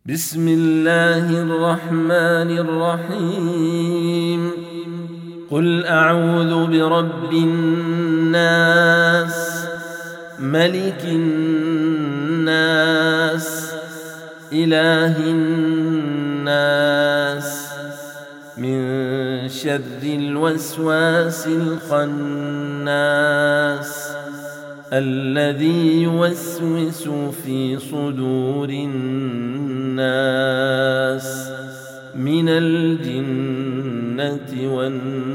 بسم الله الرحمن الرحيم. قل أعوذ برب الناس، ملك الناس، إله الناس، من شر الوسواس الخناس الذي يوسوس في صدور الناس من الجنة والناس.